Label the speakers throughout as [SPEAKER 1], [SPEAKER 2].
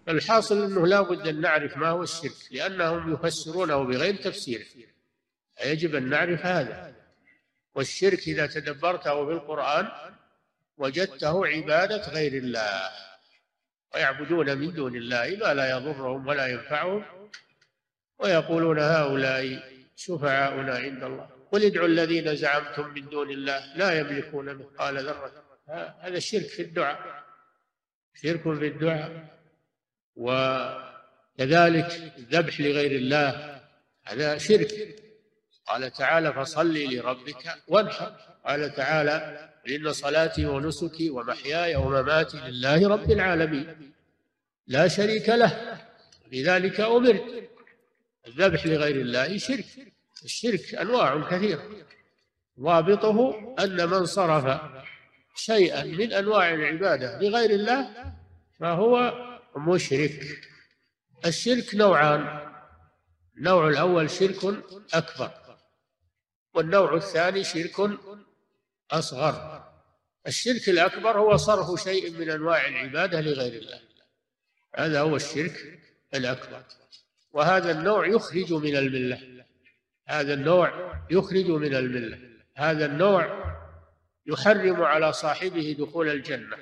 [SPEAKER 1] الحاصل أنه لا بد أن نعرف ما هو الشرك، لأنهم يفسرونه بغير تفسيره، يجب أن نعرف هذا. والشرك إذا تدبرته بالقرآن وجدته عبادة غير الله، ويعبدون من دون الله ما لا يضرهم ولا ينفعهم، ويقولون هؤلاء شفعاؤنا عند الله، قل ادعوا الذين زعمتم من دون الله لا يملكون مثقال ذرة. هذا الشرك في الدعاء، شرك في الدعاء. وكذلك الذبح لغير الله هذا شرك. قال تعالى فصل لربك وانحر. قال تعالى إن صلاتي ونسكي ومحياي ومماتي لله رب العالمين لا شريك له لذلك أمرت. الذبح لغير الله شرك. الشرك أنواع كثيرة، ضابطه أن من صرف شيئا من أنواع العبادة لغير الله فهو مشرك. الشرك نوعان، النوع الأول شرك أكبر، والنوع الثاني شرك أصغر. الشرك الأكبر هو صرف شيء من أنواع العبادة لغير الله، هذا هو الشرك الأكبر، وهذا النوع يخرج من الملة. هذا النوع يخرج من الملة. هذا النوع يحرم على صاحبه دخول الجنة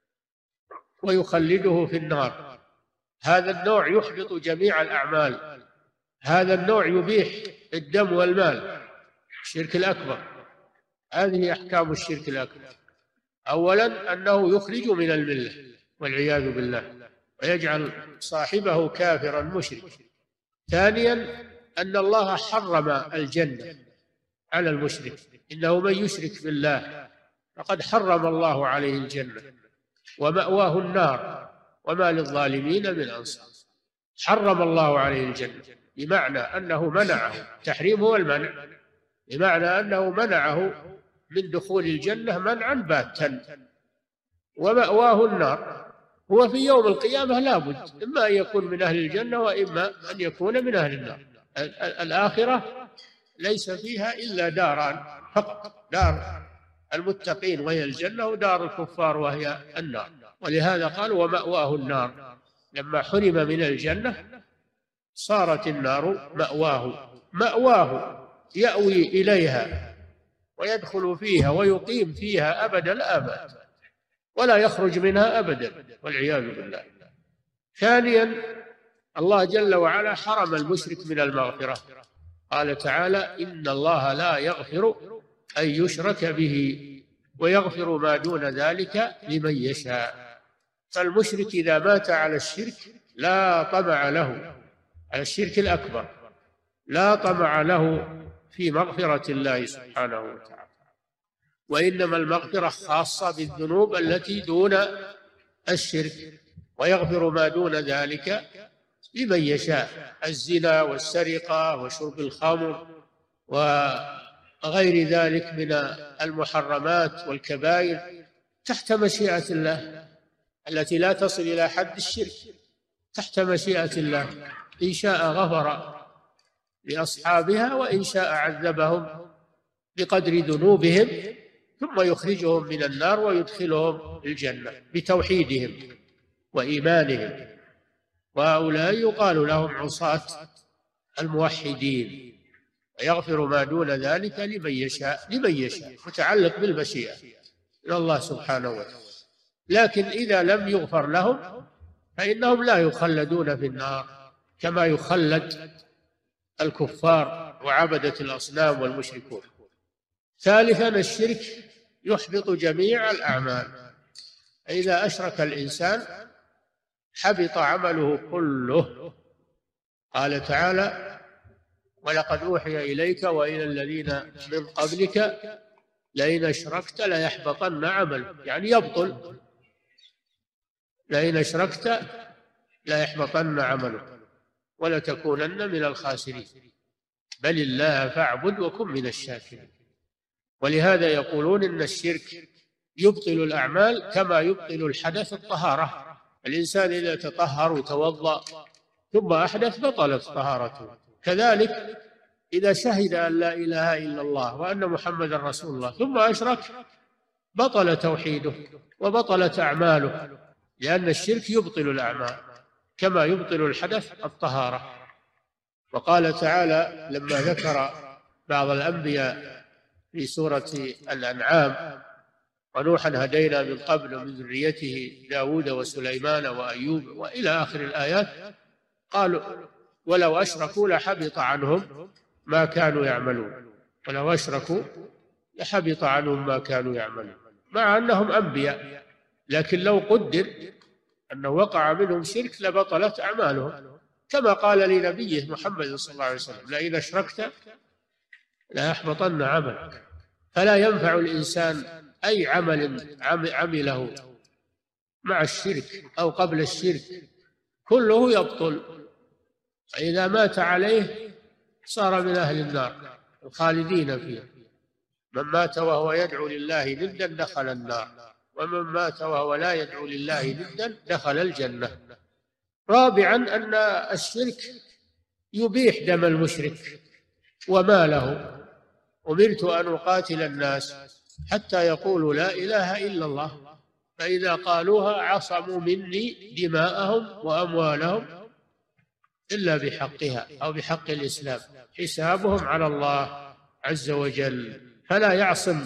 [SPEAKER 1] ويخلده في النار. هذا النوع يحبط جميع الأعمال. هذا النوع يبيح الدم والمال، الشرك الأكبر. هذه أحكام الشرك الأكبر. أولا أنه يخرج من الملة والعياذ بالله ويجعل صاحبه كافرا مشرك. ثانيا أن الله حرم الجنة على المشرك، إنه من يشرك بالله فقد حرم الله عليه الجنة ومأواه النار وما للظالمين من أنصار. حرم الله عليه الجنة بمعنى أنه منعه، تحريم هو المنع، بمعنى أنه منعه من دخول الجنة منعا باتا، ومأواه النار. هو في يوم القيامة لا بد إما أن يكون من أهل الجنة وإما أن يكون من أهل النار. الآخرة ليس فيها إلا داران فقط، دار المتقين وهي الجنة، ودار الكفار وهي النار. ولهذا قال ومأواه النار، لما حرم من الجنة صارت النار مأواه يأوي إليها ويدخل فيها ويقيم فيها أبد الآباد ولا يخرج منها أبدا والعياذ بالله. ثانيا الله جل وعلا حرم المشرك من المغفرة. قال تعالى إن الله لا يغفر أن يشرك به ويغفر ما دون ذلك لمن يشاء. فالمشرك إذا مات على الشرك لا طمع له، على الشرك الأكبر لا طمع له في مغفرة الله سبحانه وتعالى، وإنما المغفرة خاصة بالذنوب التي دون الشرك، ويغفر ما دون ذلك لمن يشاء. الزنا والسرقة وشرب الخمر وغير ذلك من المحرمات والكبائر تحت مشيئة الله التي لا تصل إلى حد الشرك، تحت مشيئة الله. إن شاء غفر لأصحابها وإن شاء عذبهم بقدر ذنوبهم ثم يخرجهم من النار ويدخلهم الجنة بتوحيدهم وإيمانهم. وهؤلاء يقال لهم عصاة الموحدين. ويغفر ما دون ذلك لمن يشاء، متعلق بالمشيئة من الله سبحانه وتعالى. لكن إذا لم يغفر لهم فإنهم لا يخلدون في النار كما يخلد الكفار وعبدة الأصنام والمشركون. ثالثا الشرك يحبط جميع الأعمال. إذا أشرك الإنسان حبط عمله كله. قال تعالى ولقد أوحي إليك وإلى الذين من قبلك لئن أشركت ليحبطن عملك، يعني يبطل. لئن أشركت ليحبطن عملك ولتكونن من الخاسرين بل الله فاعبد وكن من الشاكرين. ولهذا يقولون إن الشرك يبطل الأعمال كما يبطل الحدث الطهارة. الإنسان إذا تطهر وتوضأ ثم أحدث بطلت طهارته. كذلك إذا شهد أن لا إله إلا الله وأن محمد رسول الله ثم أشرك بطل توحيده وبطلت أعماله، لأن الشرك يبطل الأعمال. كما يبطل الحدث الطهارة. وقال تعالى لما ذكر بعض الأنبياء في سورة الأنعام: ونوحا هدينا من قبل من ذريته داود وسليمان وأيوب، وإلى آخر الآيات، قالوا ولو أشركوا لحبط عنهم ما كانوا يعملون، ولو أشركوا لحبط عنهم ما كانوا يعملون، مع أنهم أنبياء، لكن لو قدر أنه وقع منهم شرك لبطلت أعمالهم، كما قال لنبيه محمد صلى الله عليه وسلم: لئن أشركت ليحبطن عملك. فلا ينفع الإنسان أي عمل عمله مع الشرك أو قبل الشرك، كله يبطل، فإذا مات عليه صار من أهل النار الخالدين فيها. من مات وهو يدعو لله ندا دخل النار، ومن مات وهو لا يدعو لله ندا دخل الجنة. رابعا أن الشرك يبيح دم المشرك وماله. أمرت أن أقاتل الناس حتى يقولوا لا إله إلا الله، فإذا قالوها عصموا مني دماءهم وأموالهم إلا بحقها أو بحق الإسلام، حسابهم على الله عز وجل. فلا يعصم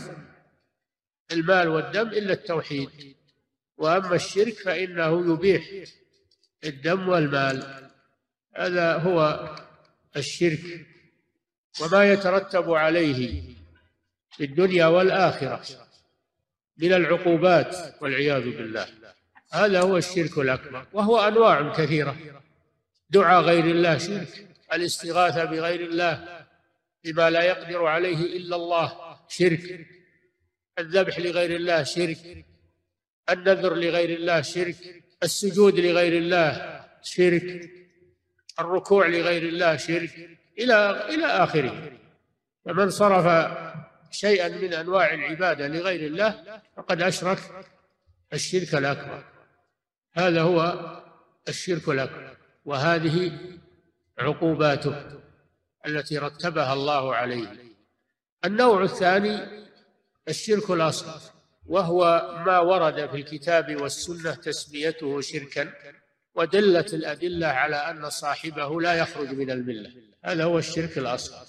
[SPEAKER 1] المال والدم إلا التوحيد، وأما الشرك فإنه يبيح الدم والمال. هذا هو الشرك وما يترتب عليه في الدنيا والآخرة من العقوبات والعياذ بالله. هذا هو الشرك الأكبر، وهو أنواع كثيرة: دعاء غير الله شرك، الاستغاثة بغير الله بما لا يقدر عليه إلا الله شرك، الذبح لغير الله شرك، النذر لغير الله شرك، السجود لغير الله شرك، الركوع لغير الله شرك، إلى آخره. فمن صرف شيئا من أنواع العبادة لغير الله فقد أشرك الشرك الأكبر. هذا هو الشرك الأكبر، وهذه عقوباته التي رتبها الله عليه. النوع الثاني الشرك الأصغر، وهو ما ورد في الكتاب والسنة تسميته شركا، ودلت الأدلة على أن صاحبه لا يخرج من الملة. هذا هو الشرك الأصغر،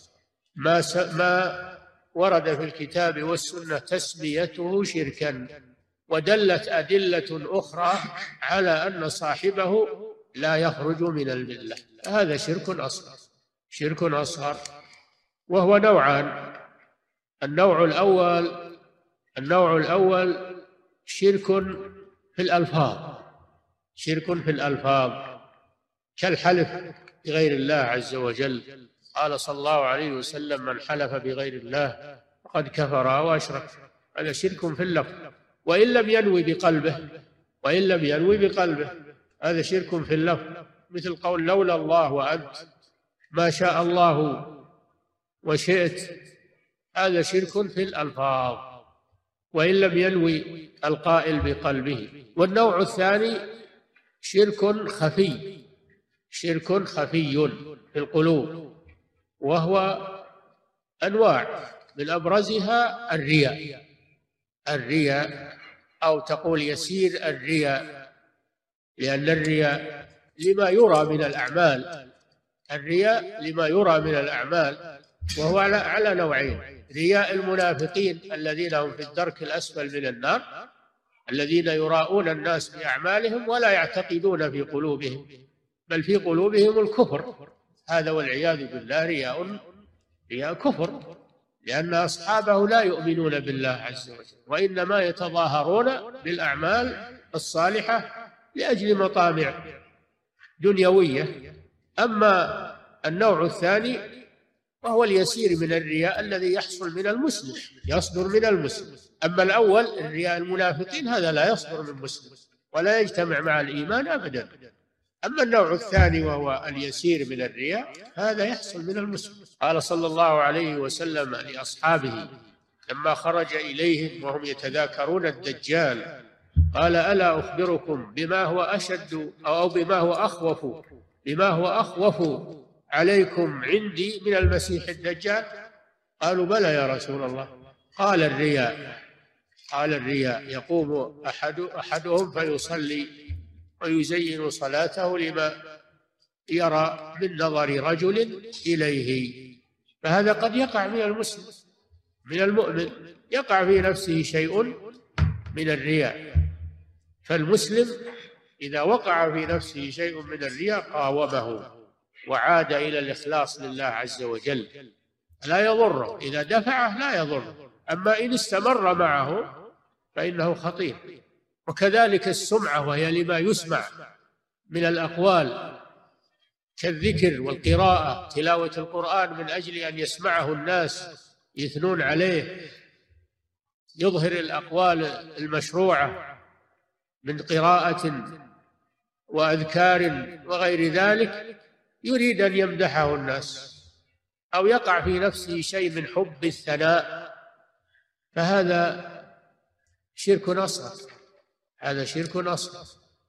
[SPEAKER 1] ما ورد في الكتاب والسنة تسميته شركا، ودلت أدلة أخرى على أن صاحبه لا يخرج من الملة. هذا شرك أصغر. شرك أصغر وهو نوعان: النوع الأول شرك في الألفاظ، شرك في الألفاظ كالحلف بغير الله عز وجل. قال صلى الله عليه وسلم: من حلف بغير الله فقد كفر وأشرك. هذا شرك في اللفظ، وإن لم ينوي بقلبه هذا شرك في اللفظ، مثل قول لولا الله وأنت، ما شاء الله وشئت. هذا شرك في الألفاظ وإن لم ينوي القائل بقلبه. والنوع الثاني شرك خفي، شرك خفي في القلوب، وهو أنواع من أبرزها الرياء، أو تقول يسير الرياء، لأن الرياء لما يرى من الأعمال، الرياء لما يرى من الأعمال، وهو على نوعين: رياء المنافقين الذين هم في الدرك الأسفل من النار، الذين يراءون الناس بأعمالهم ولا يعتقدون في قلوبهم، بل في قلوبهم الكفر. هذا والعياذ بالله رياء كفر، لأن أصحابه لا يؤمنون بالله عز وجل، وإنما يتظاهرون بالأعمال الصالحة لأجل مطامع دنيوية. أما النوع الثاني وهو اليسير من الرياء الذي يحصل من المسلم، يصدر من المسلم. أما الأول الرياء المنافقين هذا لا يصدر من مسلم ولا يجتمع مع الإيمان أبدا. أما النوع الثاني وهو اليسير من الرياء هذا يحصل من المسلم. قال صلى الله عليه وسلم لأصحابه لما خرج إليهم وهم يتذاكرون الدجال: قال ألا أخبركم بما هو أشد أو بما هو أخوف عليكم عندي من المسيح الدجال؟ قالوا بلى يا رسول الله. قال الرياء يقوم أحدهم فيصلي ويزين صلاته لما يرى من نظر رجل إليه. فهذا قد يقع من المسلم، من المؤمن، يقع في نفسه شيء من الرياء. فالمسلم إذا وقع في نفسه شيء من الرياء قاومه وعاد إلى الإخلاص لله عز وجل، لا يضره. إذا دفعه لا يضره، أما إن استمر معه فإنه خطير. وكذلك السمعة، وهي لما يسمع من الأقوال كالذكر والقراءة، تلاوة القرآن من أجل أن يسمعه الناس يثنون عليه، يظهر الأقوال المشروعة من قراءة وأذكار وغير ذلك، يريد أن يمدحه الناس، أو يقع في نفسه شيء من حب الثناء، فهذا شرك أصغر، هذا شرك أصغر.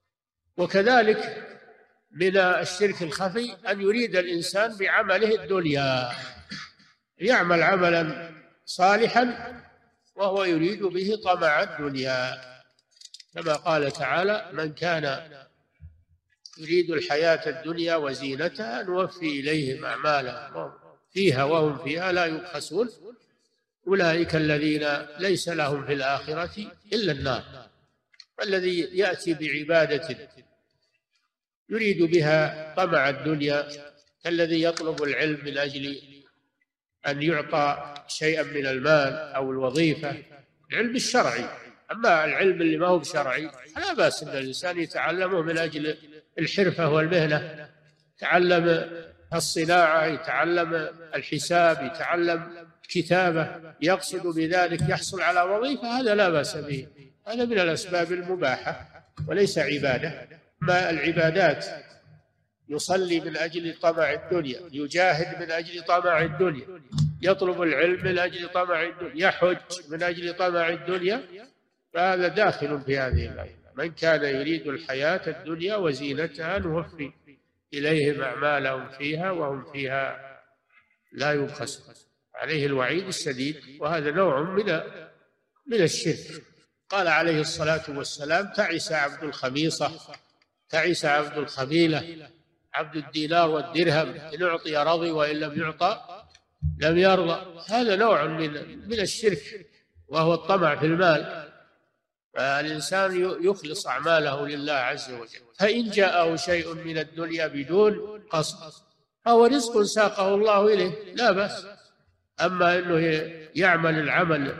[SPEAKER 1] وكذلك من الشرك الخفي أن يريد الإنسان بعمله الدنيا، يعمل عملا صالحا وهو يريد به طمع الدنيا، كما قال تعالى: من كان يريد الحياة الدنيا وزينتها نوفي إليهم أعمالهم فيها وهم فيها لا يبخسون أولئك الذين ليس لهم في الآخرة إلا النار. والذي يأتي بعبادة يريد بها طمع الدنيا كالذي يطلب العلم من أجل أن يعطى شيئا من المال أو الوظيفة، العلم الشرعي. أما العلم اللي ما هو بشرعي فلا بأس أن الإنسان يتعلمه من أجل الحرفة والمهنة، يتعلم الصناعة، يتعلم الحساب، يتعلم كتابة، يقصد بذلك يحصل على وظيفة، هذا لا بأس به، هذا من الأسباب المباحة وليس عبادة. ما العبادات يصلي من أجل طمع الدنيا، يجاهد من أجل طمع الدنيا، يطلب العلم من أجل طمع الدنيا، يحج من أجل طمع الدنيا، فهذا داخل في هذه الآية. من كان يريد الحياة الدنيا وزينتها نوفي إليهم أعمالهم فيها وهم فيها لا يبخسون، عليه الوعيد الشديد، وهذا نوع من الشرك. قال عليه الصلاة والسلام: تعس عبد الخميصة، تعس عبد الخميلة، عبد الدينار والدرهم، إن أعطي رضي وإن لم يعطى لم يرضى. هذا نوع من الشرك، وهو الطمع في المال. فالإنسان يخلص أعماله لله عز وجل، فإن جاءه شيء من الدنيا بدون قصد فهو رزق ساقه الله إليه لا بأس. أما أنه يعمل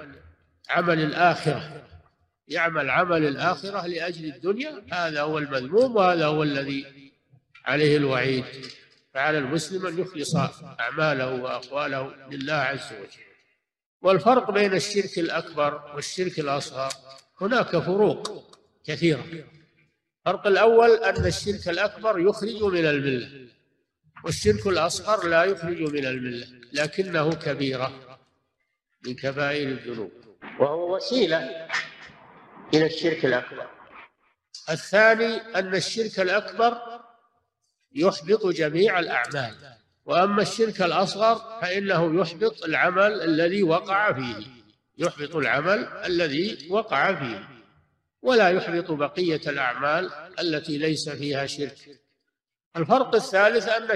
[SPEAKER 1] عمل الآخرة، يعمل عمل الآخرة لأجل الدنيا، هذا هو المذموم، وهذا هو الذي عليه الوعيد. فعلى المسلم أن يخلص أعماله وأقواله لله عز وجل. والفرق بين الشرك الأكبر والشرك الأصغر هناك فروق كثيرة. الفرق الأول أن الشرك الأكبر يخرج من الملة، والشرك الأصغر لا يخرج من الملة، لكنه كبيرة من كبائر الذنوب، وهو وسيلة إلى الشرك الأكبر. الثاني أن الشرك الأكبر يحبط جميع الأعمال، وأما الشرك الأصغر فإنه يحبط العمل الذي وقع فيه، يحبط العمل الذي وقع فيه، ولا يحبط بقية الأعمال التي ليس فيها شرك. الفرق الثالث أن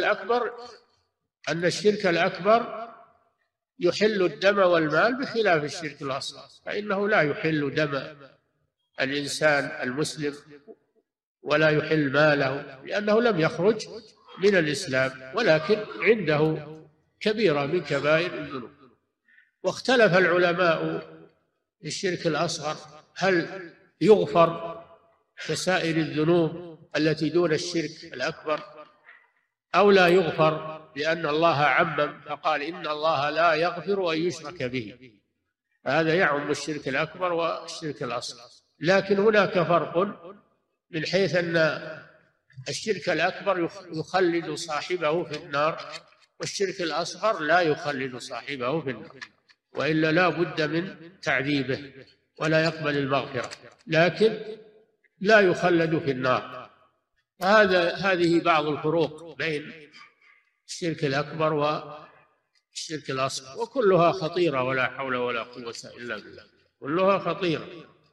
[SPEAKER 1] الشرك الأكبر يحل الدم والمال بخلاف الشرك الأصغر، فإنه لا يحل دم الإنسان المسلم ولا يحل ماله، لأنه لم يخرج من الإسلام، ولكن عنده كبيرة من كبائر الذنوب. واختلف العلماء في الشرك الأصغر هل يغفر كسائر الذنوب التي دون الشرك الأكبر أو لا يغفر، لأن الله عمم فقال: إن الله لا يغفر أن يشرك به، هذا يعم الشرك الأكبر والشرك الأصغر. لكن هناك فرق من حيث أن الشرك الأكبر يخلد صاحبه في النار، والشرك الأصغر لا يخلد صاحبه في النار، وإلا لا بد من تعذيبه ولا يقبل المغفرة، لكن لا يخلد في النار. هذه بعض الفروق بين الشرك الأكبر والشرك الأصغر، وكلها خطيرة، ولا حول ولا قوة إلا بالله، كلها خطيرة.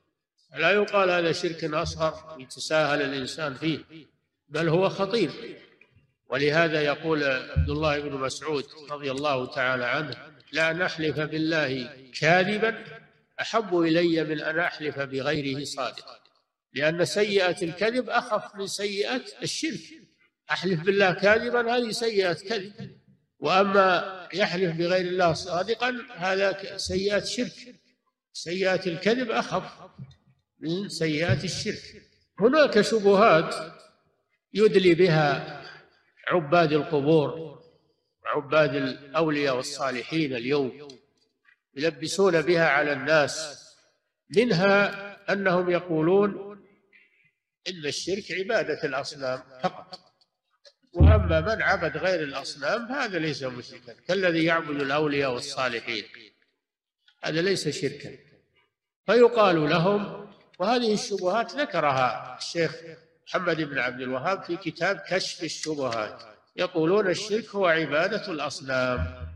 [SPEAKER 1] لا يقال هذا شرك أصغر يتساهل الإنسان فيه، بل هو خطير. ولهذا يقول عبد الله بن مسعود رضي الله تعالى عنه: لا نحلف بالله كاذبا أحب إلي من أن أحلف بغيره صادقا، لأن سيئة الكذب أخف من سيئة الشرك. أحلف بالله كاذبا هذه سيئة كذب، وأما يحلف بغير الله صادقا هذا سيئة شرك. سيئة الكذب أخف من سيئات الشرك. هناك شبهات يدلي بها عباد القبور وعباد الأولياء والصالحين اليوم، يلبسون بها على الناس، منها أنهم يقولون إن الشرك عبادة الأصنام فقط، وأما من عبد غير الأصنام هذا ليس مشركا كالذي يعبد الأولياء والصالحين، هذا ليس شركا. فيقال لهم، وهذه الشبهات ذكرها الشيخ محمد بن عبد الوهاب في كتاب كشف الشبهات، يقولون الشرك هو عبادة الأصنام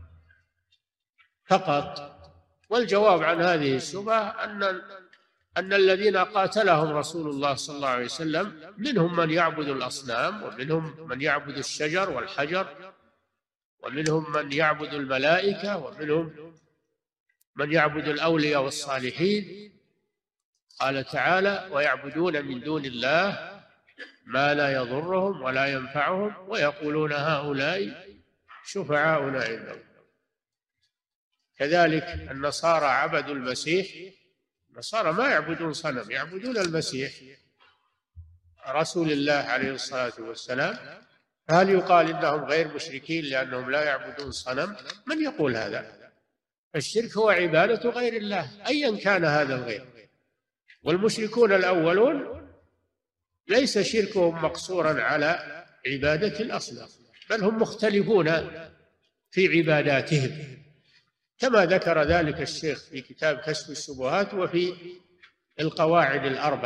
[SPEAKER 1] فقط. والجواب عن هذه الشبهة أن الذين قاتلهم رسول الله صلى الله عليه وسلم منهم من يعبد الأصنام، ومنهم من يعبد الشجر والحجر، ومنهم من يعبد الملائكة، ومنهم من يعبد الأولياء والصالحين. قال تعالى: ويعبدون من دون الله ما لا يضرهم ولا ينفعهم ويقولون هؤلاء شفعاؤنا عند الله. كذلك النصارى عبدوا المسيح. النصارى ما يعبدون صنم، يعبدون المسيح رسول الله عليه الصلاة والسلام. هل يقال إنهم غير مشركين لأنهم لا يعبدون صنم؟ من يقول هذا؟ الشرك هو عبادة غير الله أيا كان هذا الغير. والمشركون الأولون ليس شركهم مقصورا على عبادة الأصنام، بل هم مختلفون في عباداتهم، كما ذكر ذلك الشيخ في كتاب كشف الشبهات وفي القواعد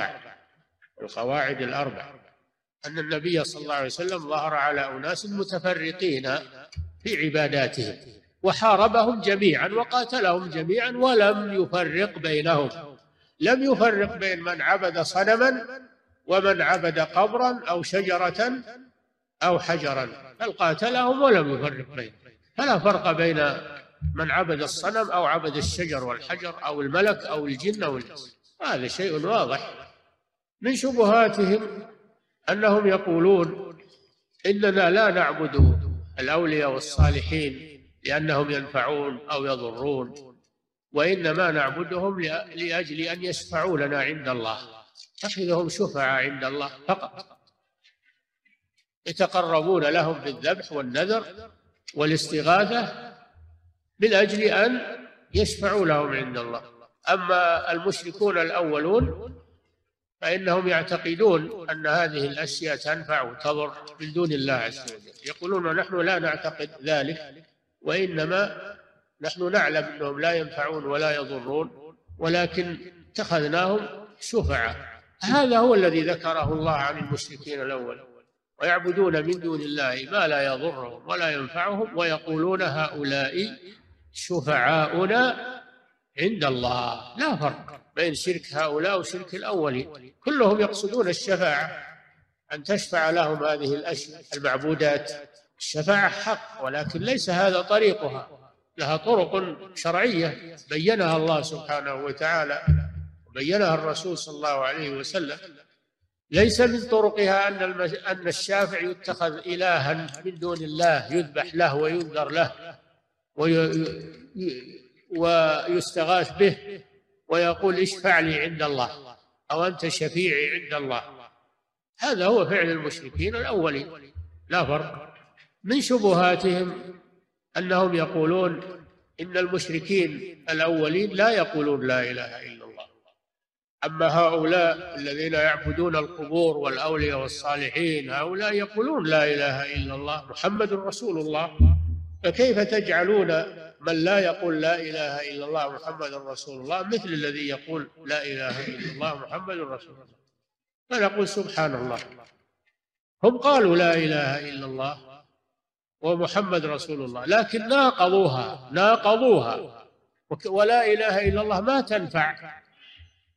[SPEAKER 1] الأربع أن النبي صلى الله عليه وسلم ظهر على أناس متفرقين في عباداتهم وحاربهم جميعا وقاتلهم جميعا ولم يفرق بينهم، لم يفرق بين من عبد صنما ومن عبد قبرا أو شجرة أو حجرا، بل قاتلهم ولم يفرق بينهم. فلا فرق بين من عبد الصنم أو عبد الشجر والحجر أو الملك أو الجن أو الإنس، هذا شيء واضح. من شبهاتهم أنهم يقولون إننا لا نعبد الأولياء والصالحين لأنهم ينفعون أو يضرون، وإنما نعبدهم لأجل أن يشفعوا لنا عند الله، نتخذهم شفعاء عند الله فقط، يتقربون لهم بالذبح والنذر والاستغاثة من أجل أن يشفعوا لهم عند الله. أما المشركون الأولون فإنهم يعتقدون أن هذه الأشياء تنفع وتضر من دون الله عز وجل، يقولون نحن لا نعتقد ذلك، وإنما نحن نعلم أنهم لا ينفعون ولا يضرون، ولكن اتخذناهم شفعاء. هذا هو الذي ذكره الله عن المشركين الأول: ويعبدون من دون الله ما لا يضرهم ولا ينفعهم ويقولون هؤلاء شفعاؤنا عند الله. لا فرق بين شرك هؤلاء وشرك الأولين، كلهم يقصدون الشفاعة، أن تشفع لهم هذه الأشياء المعبودات. الشفاعة حق، ولكن ليس هذا طريقها، لها طرق شرعية بينها الله سبحانه وتعالى وبينها الرسول صلى الله عليه وسلم. ليس من طرقها أن الشافع يتخذ إلها من دون الله يذبح له وينذر له ويستغاث به ويقول اشفع لي عند الله أو أنت شفيعي عند الله. هذا هو فعل المشركين الأولين، لا فرق. من شبهاتهم أنهم يقولون إن المشركين الأولين لا يقولون لا إله إلا الله، أما هؤلاء الذين يعبدون القبور والأولياء والصالحين هؤلاء يقولون لا إله إلا الله محمد رسول الله، فكيف تجعلون من لا يقول لا إله إلا الله محمد رسول الله مثل الذي يقول لا إله إلا الله محمد رسول الله؟ فنقول سبحان الله، هم قالوا لا إله إلا الله ومحمد رسول الله، لكن ناقضوها ولا إله إلا الله ما تنفع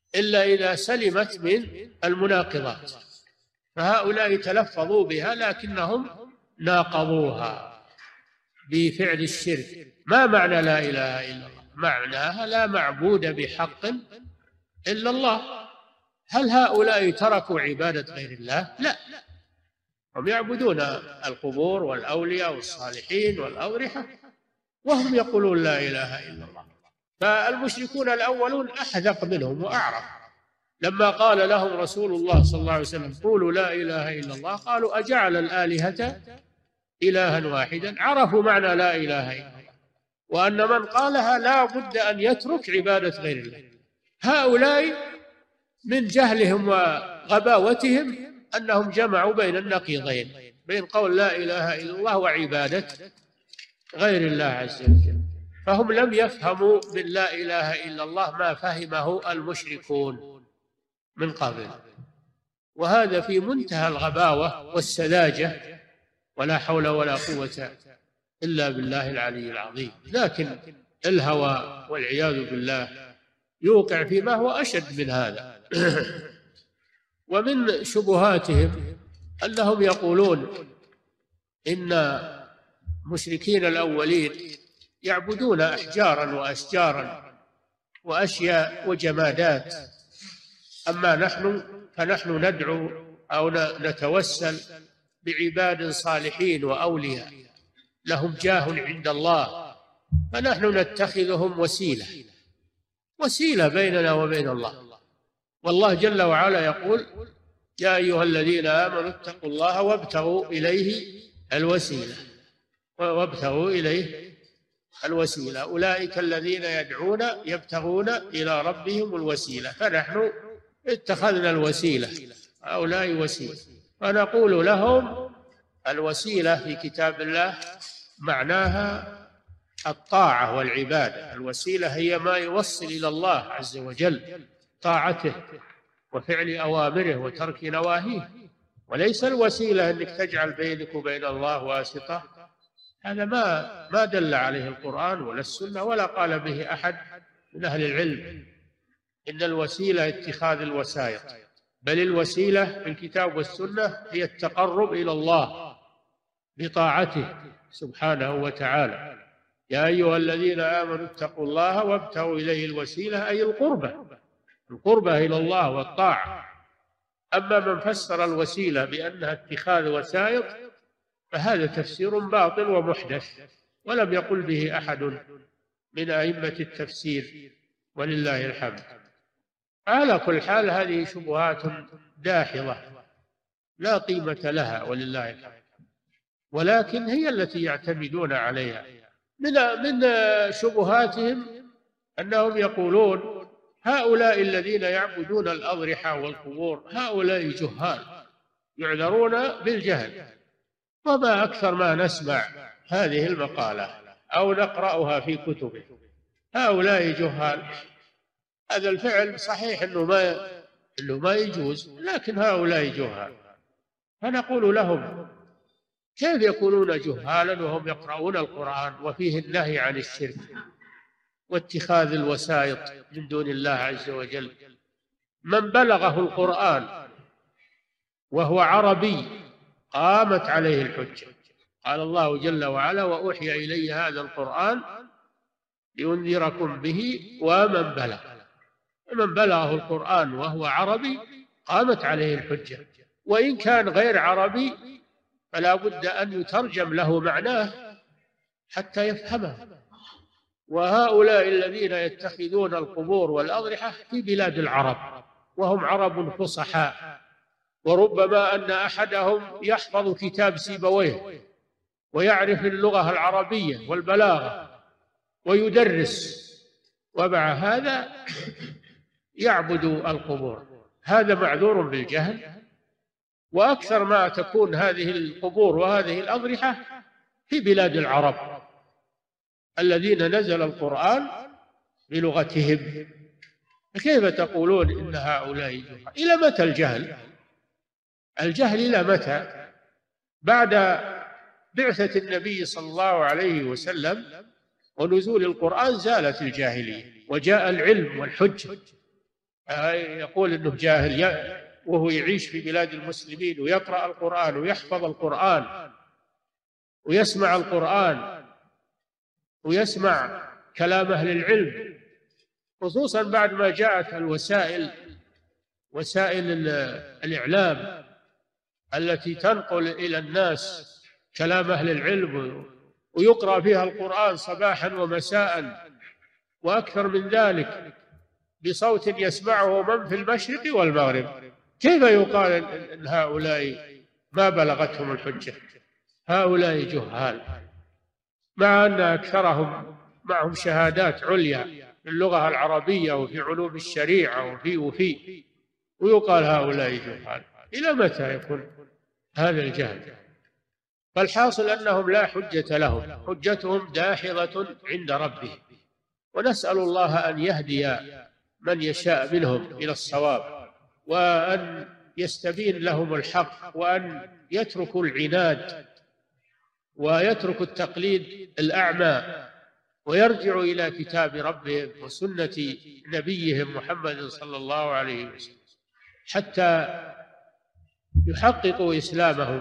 [SPEAKER 1] إلا إذا سلمت من المناقضات، فهؤلاء تلفظوا بها لكنهم ناقضوها بفعل الشرك. ما معنى لا إله إلا الله؟ معناها لا معبود بحق إلا الله. هل هؤلاء تركوا عبادة غير الله؟ لا، هم يعبدون القبور والأولياء والصالحين والأضرحة وهم يقولون لا إله إلا الله. فالمشركون الأولون أحذق منهم وأعرف. لما قال لهم رسول الله صلى الله عليه وسلم قولوا لا إله إلا الله، قالوا أجعل الآلهة إلها واحدا. عرفوا معنى لا إله إلا الله، وأن من قالها لا بد أن يترك عبادة غير الله. هؤلاء من جهلهم وغباوتهم أنهم جمعوا بين النقيضين، بين قول لا إله إلا الله وعبادة غير الله عز وجل. فهم لم يفهموا من لا إله إلا الله ما فهمه المشركون من قبل، وهذا في منتهى الغباوة والسذاجة، ولا حول ولا قوة إلا بالله العلي العظيم. لكن الهوى والعياذ بالله يوقع فيما هو أشد من هذا. ومن شبهاتهم أنهم يقولون إن مشركين الأولين يعبدون أحجارا وأشجارا وأشياء وجمادات، أما نحن فنحن ندعو أو نتوسل بعباد صالحين وأولياء لهم جاه عند الله، فنحن نتخذهم وسيلة بيننا وبين الله. والله جل وعلا يقول يا أيها الذين آمنوا اتقوا الله وابتغوا إليه الوسيلة أولئك الذين يدعون يبتغون إلى ربهم الوسيلة، فنحن اتخذنا الوسيلة، هؤلاء وسيلة، فنقول لهم الوسيلة في كتاب الله معناها الطاعة والعبادة. الوسيلة هي ما يوصل إلى الله عز وجل، طاعته وفعل أوامره وترك نواهيه، وليس الوسيلة أنك تجعل بينك وبين الله واسطة. هذا ما دل عليه القرآن ولا السنة ولا قال به أحد من أهل العلم. إن الوسيلة اتخاذ الوسائط، بل الوسيلة في الكتاب والسنة هي التقرب إلى الله بطاعته سبحانه وتعالى. يا أيها الذين آمنوا اتقوا الله وابتغوا إليه الوسيلة، أي القربة إلى الله والطاعة. أما من فسر الوسيلة بأنها اتخاذ وسائط فهذا تفسير باطل ومحدث، ولم يقل به أحد من أئمة التفسير، ولله الحمد. على كل حال هذه شبهات داحضة لا قيمة لها، ولله الحمد، ولكن هي التي يعتمدون عليها. من شبهاتهم أنهم يقولون هؤلاء الذين يعبدون الأضرحة والقبور هؤلاء جهال يعذرون بالجهل. وما أكثر ما نسمع هذه المقالة أو نقرأها في كتب هؤلاء جهال. هذا الفعل صحيح أنه ما يجوز، لكن هؤلاء جهال. فنقول لهم كيف يكونون جهالا وهم يقرؤون القرآن وفيه النهي عن الشرك واتخاذ الوسائط من دون الله عز وجل؟ من بلغه القرآن وهو عربي قامت عليه الحجة. قال الله جل وعلا وأوحي إلي هذا القرآن لأنذركم به ومن بلغه القرآن وهو عربي قامت عليه الحجة. وإن كان غير عربي فلا بد أن يترجم له معناه حتى يفهمه. وهؤلاء الذين يتخذون القبور والأضرحة في بلاد العرب وهم عرب فصحاء، وربما أن أحدهم يحفظ كتاب سيبويه ويعرف اللغة العربية والبلاغة ويدرس، ومع هذا يعبد القبور. هذا معذور بالجهل. وأكثر ما تكون هذه القبور وهذه الأضرحة في بلاد العرب الذين نزل القرآن بلغتهم. كيف تقولون إن هؤلاء جهال؟ إلى متى الجهل إلى متى؟ بعد بعثة النبي صلى الله عليه وسلم ونزول القرآن زالت الجاهلية وجاء العلم والحجة، يقول إنه جاهل وهو يعيش في بلاد المسلمين ويقرأ القرآن ويحفظ القرآن ويسمع القرآن ويسمع كلام أهل العلم، خصوصا بعد ما جاءت وسائل الإعلام التي تنقل إلى الناس كلام أهل العلم ويقرأ فيها القرآن صباحا ومساء وأكثر من ذلك بصوت يسمعه من في المشرق والمغرب. كيف يقال إن هؤلاء ما بلغتهم الحجة؟ هؤلاء جهال، مع أن أكثرهم معهم شهادات عليا في اللغة العربية وفي علوم الشريعة ويقال هؤلاء جهال. إلى متى يكون هذا الجهل؟ فالحاصل أنهم لا حجة لهم، حجتهم داحضة عند ربهم، ونسأل الله أن يهدي من يشاء منهم إلى الصواب، وأن يستبين لهم الحق، وأن يتركوا العناد ويتركوا التقليد الأعمى، ويرجعوا إلى كتاب ربهم وسنة نبيهم محمد صلى الله عليه وسلم حتى يحققوا إسلامهم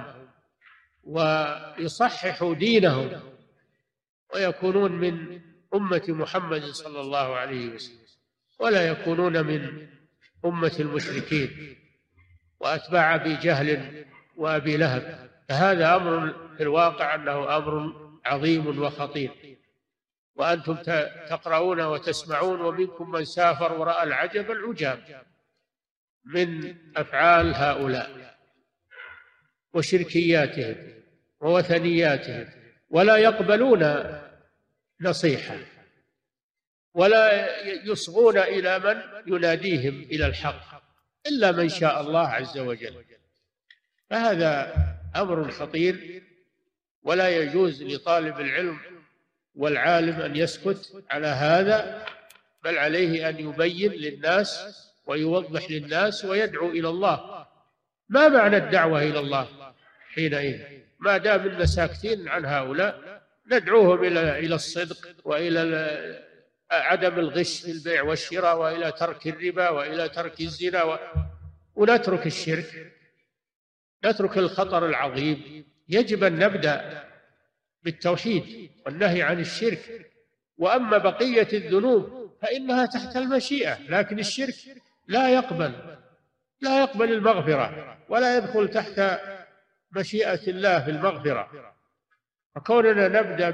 [SPEAKER 1] ويصححوا دينهم ويكونون من أمة محمد صلى الله عليه وسلم، ولا يكونون من أمة المشركين وأتباع أبي جهل وأبي لهب. فهذا أمر في الواقع أنه أمر عظيم وخطير، وأنتم تقرؤون وتسمعون ومنكم من سافر ورأى العجب العجاب من أفعال هؤلاء وشركياتهم ووثنياتهم، ولا يقبلون نصيحة ولا يصغون إلى من يناديهم إلى الحق إلا من شاء الله عز وجل. فهذا أمر خطير، ولا يجوز لطالب العلم والعالم أن يسكت على هذا، بل عليه أن يبين للناس ويوضح للناس ويدعو إلى الله. ما معنى الدعوة إلى الله حينئذ؟ ما دام إن ساكتين عن هؤلاء ندعوهم إلى الصدق وإلى عدم الغش في البيع والشراء وإلى ترك الربا وإلى ترك الزنا ونترك الشرك، نترك الخطر العظيم. يجب أن نبدأ بالتوحيد والنهي عن الشرك، وأما بقية الذنوب فإنها تحت المشيئة، لكن الشرك لا يقبل المغفرة ولا يدخل تحت مشيئة الله في المغفرة. فكوننا نبدأ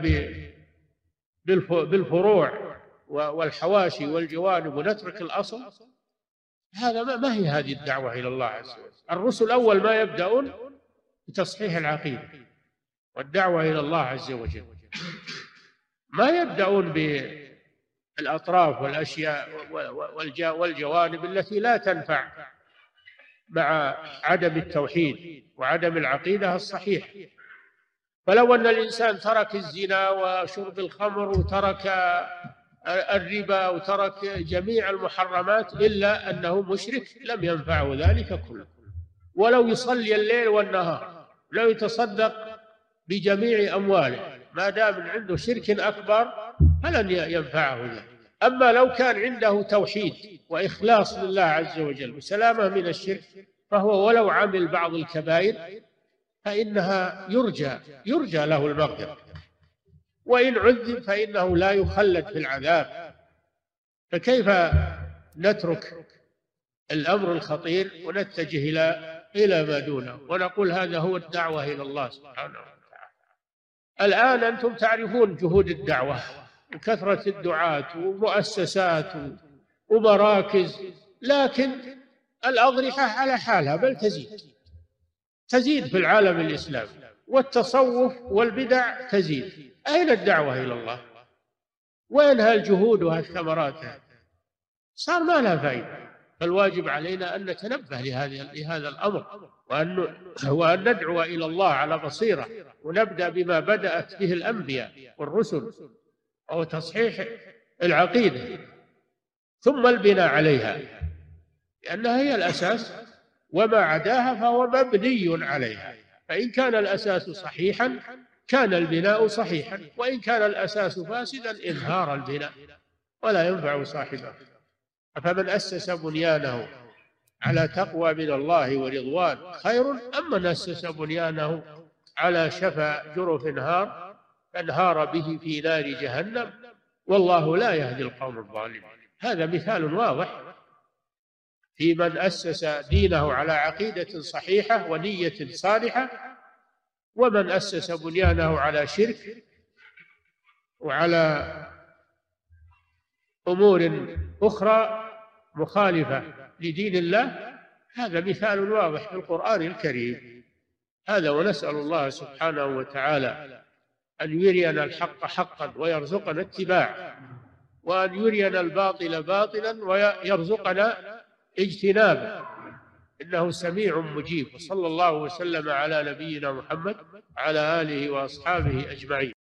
[SPEAKER 1] بالفروع والحواشي والجوانب ونترك الأصل، هذا ما هي هذه الدعوة إلى الله عز وجل. الرسل أول ما يبدأون بتصحيح العقيدة والدعوة إلى الله عز وجل، ما يبدأون بالأطراف والأشياء والجوانب التي لا تنفع مع عدم التوحيد وعدم العقيدة الصحيح. فلو أن الإنسان ترك الزنا وشرب الخمر وترك الربا وترك جميع المحرمات إلا أنه مشرك لم ينفعه ذلك كله، ولو يصلي الليل والنهار، لو يتصدق بجميع أمواله، ما دام عنده شرك أكبر فلن ينفعه ذلك. أما لو كان عنده توحيد وإخلاص لله عز وجل وسلامة من الشرك، فهو ولو عمل بعض الكبائر فإنها يرجى له المغفرة، وإن عذب فإنه لا يخلد في العذاب. فكيف نترك الأمر الخطير ونتجه إلى ما دونه ونقول هذا هو الدعوة إلى الله سبحانه وتعالى؟ الآن أنتم تعرفون جهود الدعوة وكثرة الدعاة ومؤسسات ومراكز، لكن الأضرحة على حالها بل تزيد في العالم الإسلامي، والتصوف والبدع تزيد. أين الدعوة إلى الله؟ وين هالجهود وهالثمرات؟ صار ما لها فائدة. فالواجب علينا أن نتنبه لهذا الأمر، وأن ندعو إلى الله على بصيرة، ونبدأ بما بدأت به الأنبياء والرسل، وهو تصحيح العقيدة ثم البناء عليها، لأنها هي الأساس، وما عداها فهو مبني عليها. فإن كان الأساس صحيحا كان البناء صحيحا، وإن كان الأساس فاسدا انهار البناء ولا ينفع صاحبه. أفمن أسس بنيانه على تقوى من الله ورضوان خير أم من أسس بنيانه على شفا جرف نهار فانهار به في نار جهنم والله لا يهدي القوم الظالمين. هذا مثال واضح في من أسس دينه على عقيدة صحيحة ونية صالحة، ومن أسس بنيانه على شرك وعلى أمور أخرى مخالفة لدين الله. هذا مثال واضح في القرآن الكريم. هذا، ونسأل الله سبحانه وتعالى أن يرينا الحق حقا ويرزقنا اتباعه، وأن يرينا الباطل باطلا ويرزقنا اجتنابه، إنه سميع مجيب. وصلى الله وسلم على نبينا محمد وعلى آله وأصحابه أجمعين.